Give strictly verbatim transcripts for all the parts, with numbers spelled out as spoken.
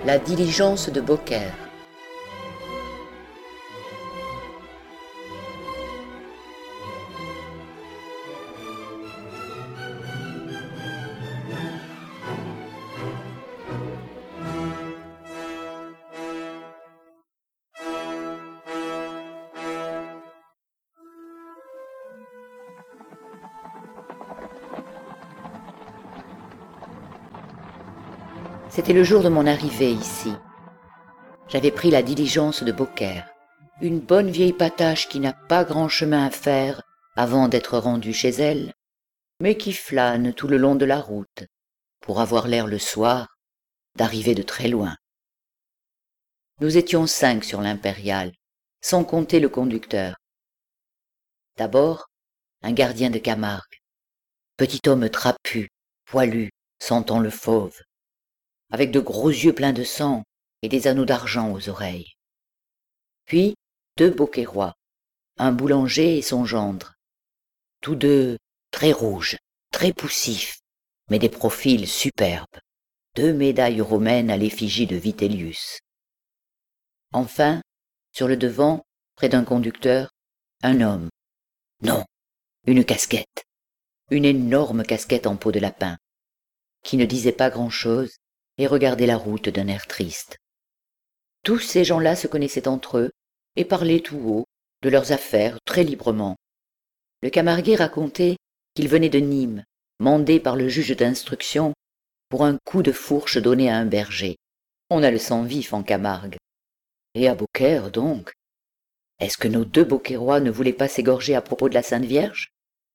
La diligence de Beaucaire. C'était le jour de mon arrivée ici. J'avais pris la diligence de Beaucaire, une bonne vieille patache qui n'a pas grand chemin à faire avant d'être rendue chez elle, mais qui flâne tout le long de la route, pour avoir l'air le soir d'arriver de très loin. Nous étions cinq sur l'impériale, sans compter le conducteur. D'abord, un gardien de Camargue, petit homme trapu, poilu, sentant le fauve, avec de gros yeux pleins de sang et des anneaux d'argent aux oreilles. Puis deux Beaucairois, un boulanger et son gendre, tous deux très rouges, très poussifs, mais des profils superbes, deux médailles romaines à l'effigie de Vitellius. Enfin, sur le devant, près d'un conducteur, un homme. Non, une casquette, une énorme casquette en peau de lapin, qui ne disait pas grand-chose et regardait la route d'un air triste. Tous ces gens-là se connaissaient entre eux et parlaient tout haut de leurs affaires très librement. Le Camarguais racontait qu'il venait de Nîmes, mandé par le juge d'instruction pour un coup de fourche donné à un berger. On a le sang vif en Camargue. Et à Beaucaire, donc. Est-ce que nos deux Beaucairois ne voulaient pas s'égorger à propos de la Sainte Vierge?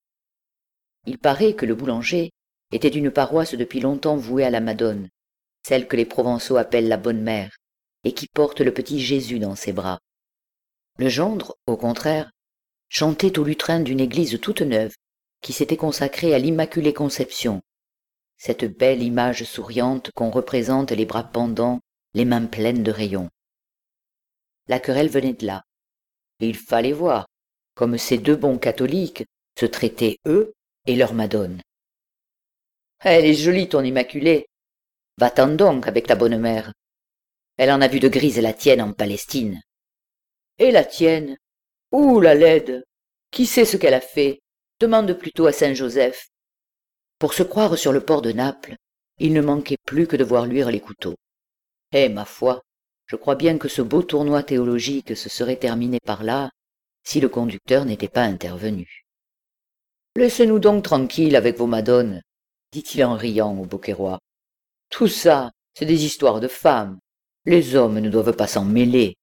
Il paraît que le boulanger était d'une paroisse depuis longtemps vouée à la Madone, celle que les Provençaux appellent la Bonne Mère, et qui porte le petit Jésus dans ses bras. Le gendre, au contraire, chantait au lutrin d'une église toute neuve, qui s'était consacrée à l'Immaculée Conception, cette belle image souriante qu'on représente les bras pendants, les mains pleines de rayons. La querelle venait de là, et il fallait voir, comme ces deux bons catholiques se traitaient eux et leur Madone. « Elle est jolie ton Immaculée, va-t'en donc avec ta bonne mère. Elle en a vu de grises la tienne en Palestine. » « Et la tienne? Ouh, la laide! Qui sait ce qu'elle a fait? Demande plutôt à saint Joseph. » Pour se croire sur le port de Naples, il ne manquait plus que de voir luire les couteaux. Eh, ma foi, je crois bien que ce beau tournoi théologique se serait terminé par là, si le conducteur n'était pas intervenu. « Laissez-nous donc tranquilles avec vos madones, dit-il en riant au Beaucairois. Tout ça, c'est des histoires de femmes. Les hommes ne doivent pas s'en mêler.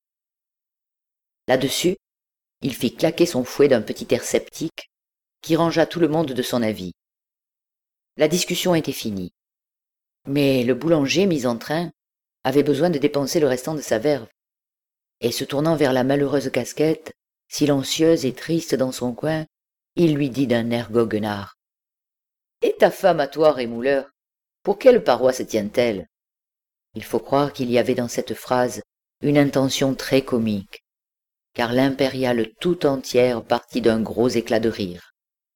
Là-dessus, il fit claquer son fouet d'un petit air sceptique qui rangea tout le monde de son avis. La discussion était finie. Mais le boulanger, mis en train, avait besoin de dépenser le restant de sa verve. Et se tournant vers la malheureuse casquette, silencieuse et triste dans son coin, il lui dit d'un air goguenard. « Et ta femme à toi, rémouleur, pour quelle paroisse tient-elle » Il faut croire qu'il y avait dans cette phrase une intention très comique, car l'impériale tout entière partit d'un gros éclat de rire.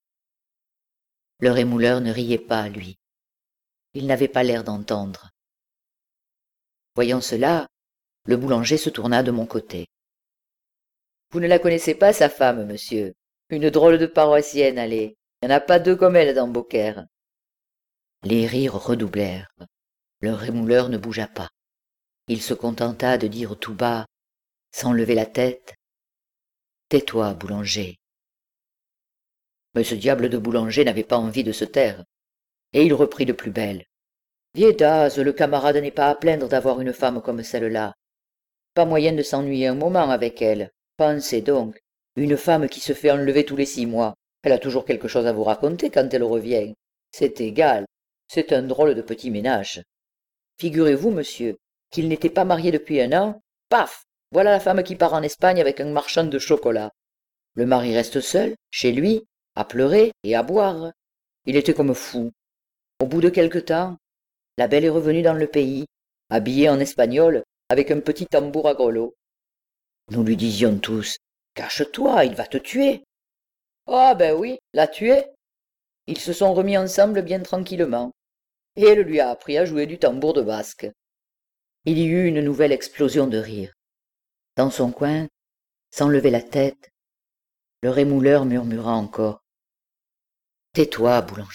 Le rémouleur ne riait pas, lui. Il n'avait pas l'air d'entendre. Voyant cela, le boulanger se tourna de mon côté. « Vous ne la connaissez pas, sa femme, monsieur. Une drôle de paroissienne, allez. Il n'y en a pas deux comme elle dans Beaucaire. » Les rires redoublèrent. Le rémouleur ne bougea pas. Il se contenta de dire tout bas, sans lever la tête, « Tais-toi, boulanger. » Mais ce diable de boulanger n'avait pas envie de se taire, et il reprit de plus belle. « Viédase, le camarade n'est pas à plaindre d'avoir une femme comme celle-là. Pas moyen de s'ennuyer un moment avec elle. Pensez donc, une femme qui se fait enlever tous les six mois, elle a toujours quelque chose à vous raconter quand elle revient. C'est égal, c'est un drôle de petit ménage. Figurez-vous, monsieur, qu'il n'était pas marié depuis un an, paf, voilà la femme qui part en Espagne avec un marchand de chocolat. Le mari reste seul, chez lui, à pleurer et à boire. Il était comme fou. Au bout de quelque temps, la belle est revenue dans le pays, habillée en espagnol, avec un petit tambour à grelots. Nous lui disions tous, « Cache-toi, il va te tuer. » Ah ben oui, l'a tué. Ils se sont remis ensemble bien tranquillement, et elle lui a appris à jouer du tambour de basque. Il y eut une nouvelle explosion de rire. Dans son coin, sans lever la tête, le rémouleur murmura encore. « Tais-toi, boulanger. »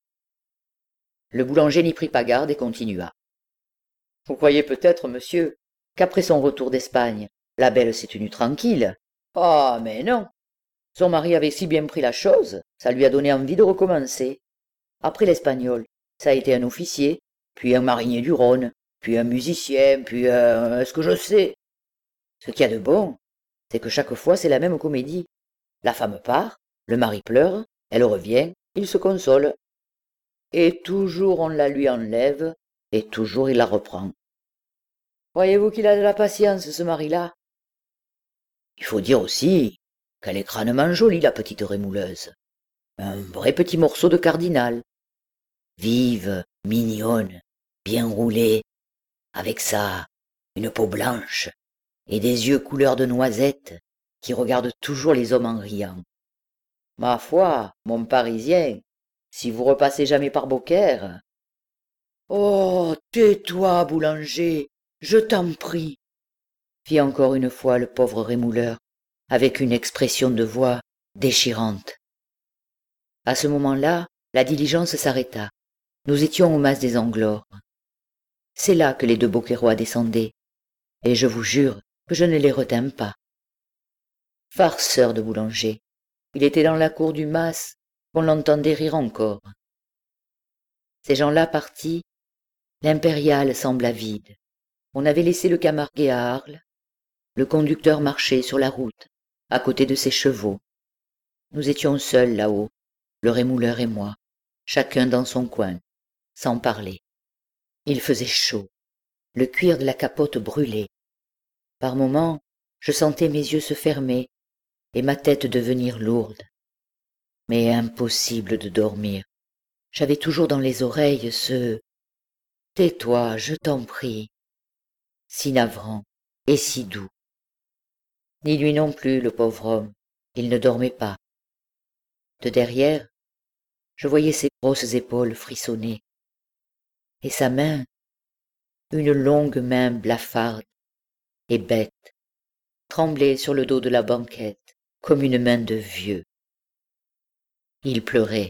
Le boulanger n'y prit pas garde et continua. « Vous croyez peut-être, monsieur, qu'après son retour d'Espagne, la belle s'est tenue tranquille. Ah, mais non. Son mari avait si bien pris la chose, ça lui a donné envie de recommencer. Après l'espagnol, ça a été un officier, puis un marinier du Rhône, puis un musicien, puis un... est-ce que je sais. Ce qu'il y a de bon, c'est que chaque fois c'est la même comédie. La femme part, le mari pleure, elle revient, il se console. Et toujours on la lui enlève, et toujours il la reprend. Voyez-vous qu'il a de la patience, ce mari-là? Il faut dire aussi qu'elle est crânement jolie, la petite rémouleuse. Un vrai petit morceau de cardinal. Vive, mignonne, bien roulée, avec ça, une peau blanche et des yeux couleur de noisette qui regardent toujours les hommes en riant. Ma foi, mon Parisien, si vous repassez jamais par Beaucaire... Oh, tais-toi, boulanger, je t'en prie, fit encore une fois le pauvre rémouleur, avec une expression de voix déchirante. À ce moment-là, la diligence s'arrêta. Nous étions au mas des Anglores. C'est là que les deux Beaucairois descendaient, et je vous jure que je ne les retins pas. Farceur de boulanger, il était dans la cour du mas qu'on l'entendait rire encore. Ces gens-là partis, l'impériale sembla vide. On avait laissé le Camarguais à Arles, le conducteur marchait sur la route, à côté de ses chevaux. Nous étions seuls là-haut, le rémouleur et moi, chacun dans son coin, sans parler. Il faisait chaud, le cuir de la capote brûlait. Par moments, je sentais mes yeux se fermer et ma tête devenir lourde. Mais impossible de dormir. J'avais toujours dans les oreilles ce « Tais-toi, je t'en prie », si navrant et si doux. Ni lui non plus, le pauvre homme, il ne dormait pas. De derrière, je voyais ses grosses épaules frissonner, et sa main, une longue main blafarde et bête, tremblait sur le dos de la banquette comme une main de vieux. Il pleurait.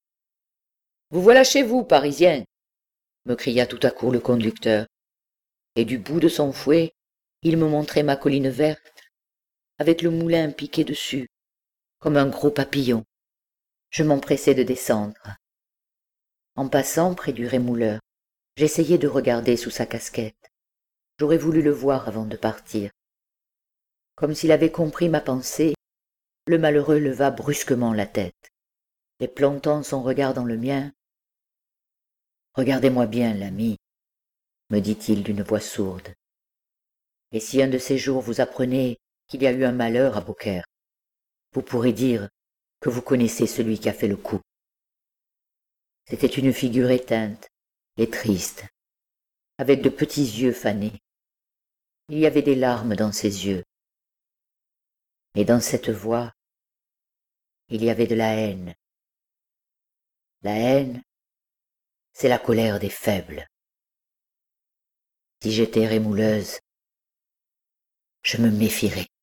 « Vous voilà chez vous, Parisien !» me cria tout à coup le conducteur, et du bout de son fouet, il me montrait ma colline verte, avec le moulin piqué dessus, comme un gros papillon. Je m'empressai de descendre. En passant près du rémouleur, j'essayai de regarder sous sa casquette. J'aurais voulu le voir avant de partir. Comme s'il avait compris ma pensée, le malheureux leva brusquement la tête, et plantant son regard dans le mien, « Regardez-moi bien, l'ami, » me dit-il d'une voix sourde. « Et si un de ces jours vous apprenez qu'il y a eu un malheur à Beaucaire, vous pourrez dire que vous connaissez celui qui a fait le coup. » C'était une figure éteinte et triste, avec de petits yeux fanés. Il y avait des larmes dans ses yeux. Et dans cette voix, il y avait de la haine. La haine, c'est la colère des faibles. Si j'étais rémouleuse, je me méfierais.